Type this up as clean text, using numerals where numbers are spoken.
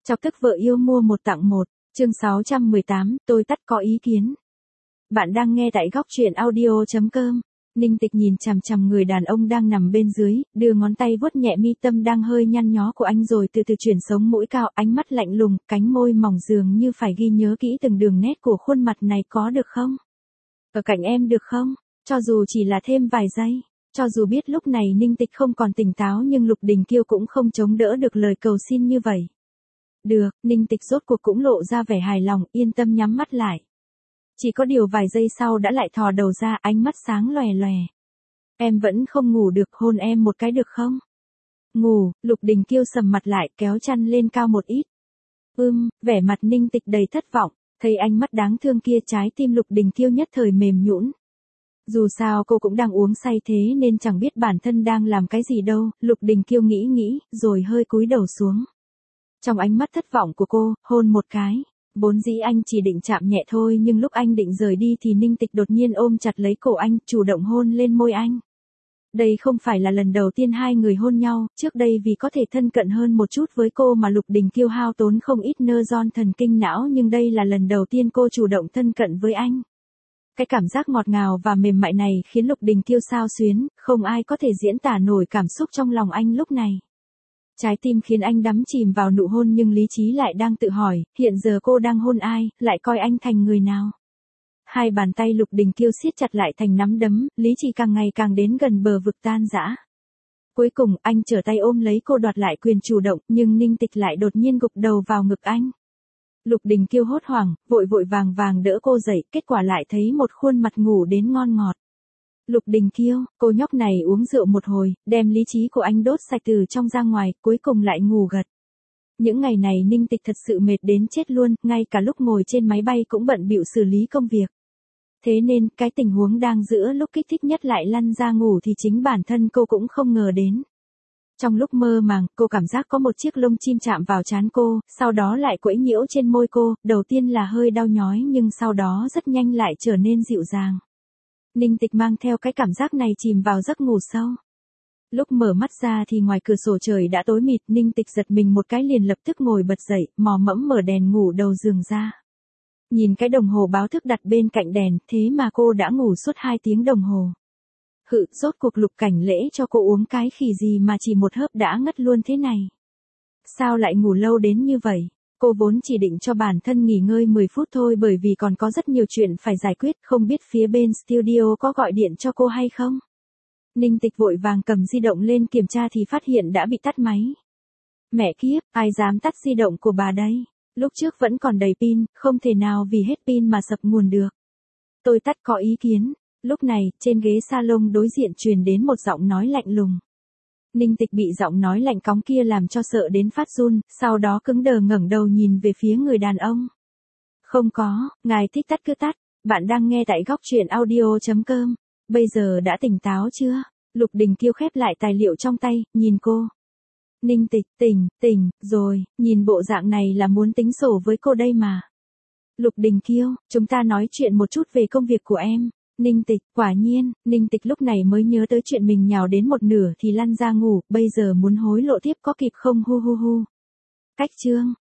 Chọc tức vợ yêu mua một tặng một, chương 618, tôi tắt có ý kiến. Bạn đang nghe tại góc truyện audio.com. Ninh Tịch nhìn chằm chằm người đàn ông đang nằm bên dưới, đưa ngón tay vuốt nhẹ mi tâm đang hơi nhăn nhó của anh rồi từ từ chuyển sống mũi cao, ánh mắt lạnh lùng, cánh môi mỏng dường như phải ghi nhớ kỹ từng đường nét của khuôn mặt này, có được không? Ở cạnh em được không? Cho dù chỉ là thêm vài giây. Cho dù biết lúc này Ninh Tịch không còn tỉnh táo nhưng Lục Đình Kiêu cũng không chống đỡ được lời cầu xin như vậy. Được, Ninh Tịch rốt cuộc cũng lộ ra vẻ hài lòng, yên tâm nhắm mắt lại. Chỉ có điều vài giây sau đã lại thò đầu ra, ánh mắt sáng lòe lòe. Em vẫn không ngủ được, hôn em một cái được không? Ngủ, Lục Đình Kiêu sầm mặt lại, kéo chăn lên cao một ít. Vẻ mặt Ninh Tịch đầy thất vọng, thấy ánh mắt đáng thương kia, trái tim Lục Đình Kiêu nhất thời mềm nhũn. Dù sao cô cũng đang uống say thế nên chẳng biết bản thân đang làm cái gì đâu, Lục Đình Kiêu nghĩ, rồi hơi cúi đầu xuống. Trong ánh mắt thất vọng của cô, hôn một cái. Vốn dĩ anh chỉ định chạm nhẹ thôi nhưng lúc anh định rời đi thì Ninh Tịch đột nhiên ôm chặt lấy cổ anh, chủ động hôn lên môi anh. Đây không phải là lần đầu tiên hai người hôn nhau, trước đây vì có thể thân cận hơn một chút với cô mà Lục Đình Kiêu hao tốn không ít neuron thần kinh não, nhưng đây là lần đầu tiên cô chủ động thân cận với anh. Cái cảm giác ngọt ngào và mềm mại này khiến Lục Đình Kiêu xao xuyến, không ai có thể diễn tả nổi cảm xúc trong lòng anh lúc này. Trái tim khiến anh đắm chìm vào nụ hôn nhưng lý trí lại đang tự hỏi, hiện giờ cô đang hôn ai, lại coi anh thành người nào. Hai bàn tay Lục Đình Kiêu siết chặt lại thành nắm đấm, lý trí càng ngày càng đến gần bờ vực tan rã. Cuối cùng anh trở tay ôm lấy cô, đoạt lại quyền chủ động, nhưng Ninh Tịch lại đột nhiên gục đầu vào ngực anh. Lục Đình Kiêu hốt hoảng, vội vàng đỡ cô dậy, kết quả lại thấy một khuôn mặt ngủ đến ngon ngọt. Lục Đình Kiêu, cô nhóc này uống rượu một hồi, đem lý trí của anh đốt sạch từ trong ra ngoài, cuối cùng lại ngủ gật. Những ngày này Ninh Tịch thật sự mệt đến chết luôn, ngay cả lúc ngồi trên máy bay cũng bận bịu xử lý công việc. Thế nên, cái tình huống đang giữa lúc kích thích nhất lại lăn ra ngủ thì chính bản thân cô cũng không ngờ đến. Trong lúc mơ màng, cô cảm giác có một chiếc lông chim chạm vào trán cô, sau đó lại quẫy nhiễu trên môi cô, đầu tiên là hơi đau nhói nhưng sau đó rất nhanh lại trở nên dịu dàng. Ninh Tịch mang theo cái cảm giác này chìm vào giấc ngủ sâu. Lúc mở mắt ra thì ngoài cửa sổ trời đã tối mịt, Ninh Tịch giật mình một cái liền lập tức ngồi bật dậy, mò mẫm mở đèn ngủ đầu giường ra. Nhìn cái đồng hồ báo thức đặt bên cạnh đèn, thế mà cô đã ngủ suốt 2 tiếng đồng hồ. Rốt cuộc Lục Cảnh Lễ cho cô uống cái khỉ gì mà chỉ một hớp đã ngất luôn thế này. Sao lại ngủ lâu đến như vậy? Cô vốn chỉ định cho bản thân nghỉ ngơi 10 phút thôi bởi vì còn có rất nhiều chuyện phải giải quyết, không biết phía bên studio có gọi điện cho cô hay không? Ninh Tịch vội vàng cầm di động lên kiểm tra thì phát hiện đã bị tắt máy. Mẹ kiếp, ai dám tắt di động của bà đây? Lúc trước vẫn còn đầy pin, không thể nào vì hết pin mà sập nguồn được. Tôi tắt có ý kiến. Lúc này, trên ghế salon đối diện truyền đến một giọng nói lạnh lùng. Ninh Tịch bị giọng nói lạnh cóng kia làm cho sợ đến phát run, sau đó cứng đờ ngẩng đầu nhìn về phía người đàn ông. Không có, ngài thích tắt cứ tắt, bạn đang nghe tại góc truyện audio.com. Bây giờ đã tỉnh táo chưa? Lục Đình Kiêu khép lại tài liệu trong tay, nhìn cô. Ninh Tịch, tỉnh rồi, nhìn bộ dạng này là muốn tính sổ với cô đây mà. Lục Đình Kiêu, chúng ta nói chuyện một chút về công việc của em. Ninh Tịch, quả nhiên, Ninh Tịch lúc này mới nhớ tới chuyện mình nhào đến một nửa thì lăn ra ngủ, bây giờ muốn hối lộ tiếp có kịp không hu. Cách chương,